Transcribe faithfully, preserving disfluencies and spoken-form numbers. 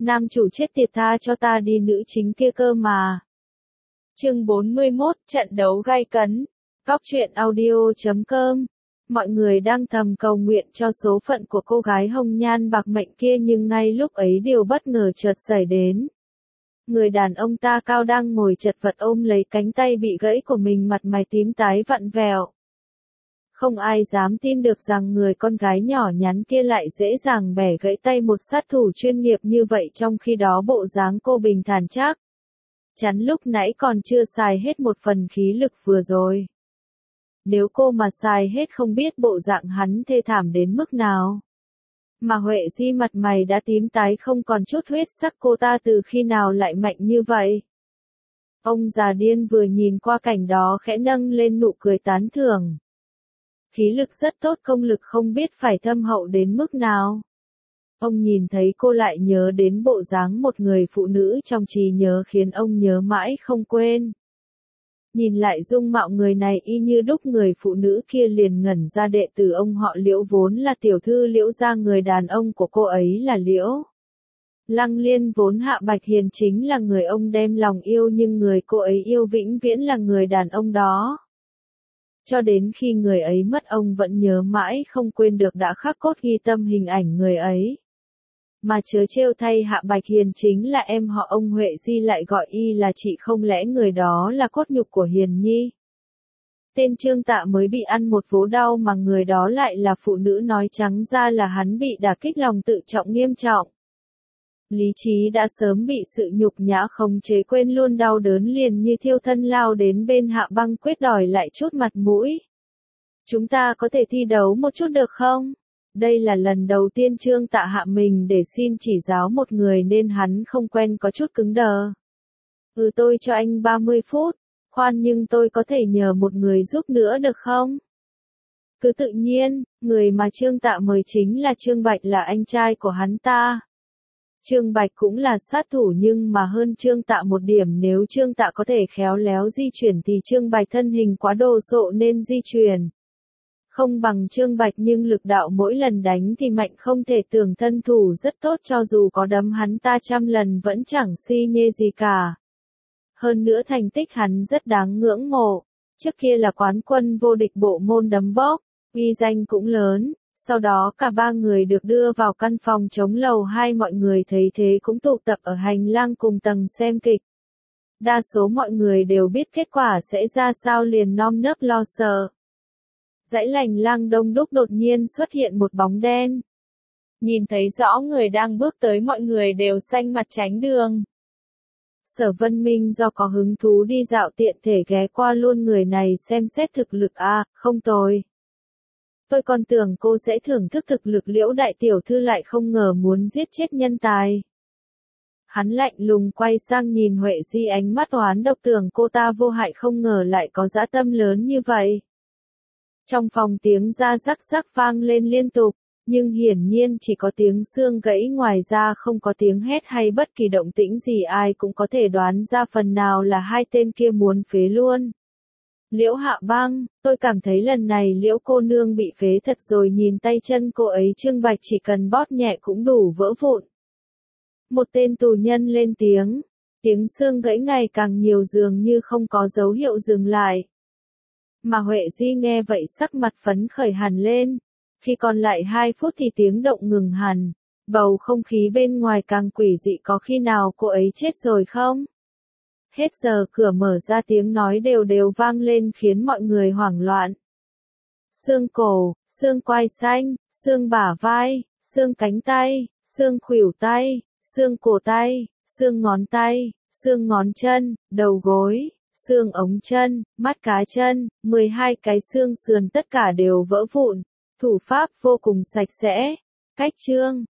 Nam chủ chết tiệt tha cho ta đi nữ chính kia cơ mà. Chương bốn mươi mốt, trận đấu gay cấn. Góc truyện audio chấm com. Mọi người đang thầm cầu nguyện cho số phận của cô gái hồng nhan bạc mệnh kia, nhưng ngay lúc ấy điều bất ngờ chợt xảy đến. Người đàn ông ta cao đang ngồi chật vật ôm lấy cánh tay bị gãy của mình, mặt mày tím tái vặn vẹo. Không ai dám tin được rằng người con gái nhỏ nhắn kia lại dễ dàng bẻ gãy tay một sát thủ chuyên nghiệp như vậy, trong khi đó bộ dáng cô bình thản chắc chắn lúc nãy còn chưa xài hết một phần khí lực vừa rồi. Nếu cô mà xài hết không biết bộ dạng hắn thê thảm đến mức nào. Mà Huệ Di mặt mày đã tím tái không còn chút huyết sắc, cô ta từ khi nào lại mạnh như vậy? Ông già điên vừa nhìn qua cảnh đó khẽ nâng lên nụ cười tán thưởng. Khí lực rất tốt, công lực không biết phải thâm hậu đến mức nào. Ông nhìn thấy cô lại nhớ đến bộ dáng một người phụ nữ trong trí nhớ khiến ông nhớ mãi không quên. Nhìn lại dung mạo người này y như đúc người phụ nữ kia, liền ngẩn ra. Đệ tử ông họ Liễu vốn là tiểu thư Liễu gia, người đàn ông của cô ấy là Liễu Lăng Liên, vốn Hạ Bạch Hiền chính là người ông đem lòng yêu, nhưng người cô ấy yêu vĩnh viễn là người đàn ông đó. Cho đến khi người ấy mất, ông vẫn nhớ mãi không quên được, đã khắc cốt ghi tâm hình ảnh người ấy. Mà chớ trêu thay, Hạ Bạch Hiền chính là em họ ông, Huệ Di lại gọi y là chị, không lẽ người đó là cốt nhục của Hiền Nhi? Tên Trương Tạ mới bị ăn một vố đau mà người đó lại là phụ nữ, nói trắng ra là hắn bị đả kích lòng tự trọng nghiêm trọng. Lý trí đã sớm bị sự nhục nhã khống chế, quên luôn đau đớn, liền như thiêu thân lao đến bên Hạ Băng Quyết đòi lại chút mặt mũi. Chúng ta có thể thi đấu một chút được không? Đây là lần đầu tiên Trương Tạ hạ mình để xin chỉ giáo một người nên hắn không quen, có chút cứng đờ. Ừ, tôi cho anh ba mươi phút. Khoan, nhưng tôi có thể nhờ một người giúp nữa được không? Cứ tự nhiên, người mà Trương Tạ mời chính là Trương Bạch, là anh trai của hắn ta. Trương Bạch cũng là sát thủ nhưng mà hơn Trương Tạ một điểm, nếu Trương Tạ có thể khéo léo di chuyển thì Trương Bạch thân hình quá đồ sộ nên di chuyển không bằng Trương Bạch, nhưng lực đạo mỗi lần đánh thì mạnh không thể tưởng, thân thủ rất tốt, cho dù có đấm hắn ta trăm lần vẫn chẳng si nhê gì cả. Hơn nữa thành tích hắn rất đáng ngưỡng mộ, trước kia là quán quân vô địch bộ môn đấm bốc, uy danh cũng lớn. Sau đó cả ba người được đưa vào căn phòng trống lầu hai, mọi người thấy thế cũng tụ tập ở hành lang cùng tầng xem kịch. Đa số mọi người đều biết kết quả sẽ ra sao, liền nơm nớp lo sợ. Dãy hành lang đông đúc, đột nhiên xuất hiện một bóng đen. Nhìn thấy rõ người đang bước tới, mọi người đều xanh mặt tránh đường. Sở Vân Minh do có hứng thú đi dạo tiện thể ghé qua luôn người này xem xét thực lực. À, không tồi. Tôi còn tưởng cô sẽ thưởng thức thực lực, Liễu đại tiểu thư lại không ngờ muốn giết chết nhân tài. Hắn lạnh lùng quay sang nhìn Huệ Di, ánh mắt oán độc, tưởng cô ta vô hại không ngờ lại có dã tâm lớn như vậy. Trong phòng tiếng da rắc rắc vang lên liên tục, nhưng hiển nhiên chỉ có tiếng xương gãy, ngoài ra không có tiếng hét hay bất kỳ động tĩnh gì, ai cũng có thể đoán ra phần nào là hai tên kia muốn phế luôn. Liễu Hạ Băng, tôi cảm thấy lần này Liễu cô nương bị phế thật rồi, nhìn tay chân cô ấy, Trương Bạch chỉ cần bóp nhẹ cũng đủ vỡ vụn. Một tên tù nhân lên tiếng, tiếng xương gãy ngày càng nhiều, dường như không có dấu hiệu dừng lại. Mà Huệ Di nghe vậy sắc mặt phấn khởi hẳn lên, khi còn lại hai phút thì tiếng động ngừng hẳn, bầu không khí bên ngoài càng quỷ dị, có khi nào cô ấy chết rồi không? Hết giờ, cửa mở ra, tiếng nói đều đều vang lên khiến mọi người hoảng loạn. Xương cổ, xương quai xanh, xương bả vai, xương cánh tay, xương khuỷu tay, xương cổ tay, xương ngón tay, xương ngón chân, đầu gối, xương ống chân, mắt cá chân, mười hai cái xương sườn tất cả đều vỡ vụn. Thủ pháp vô cùng sạch sẽ. Cách chương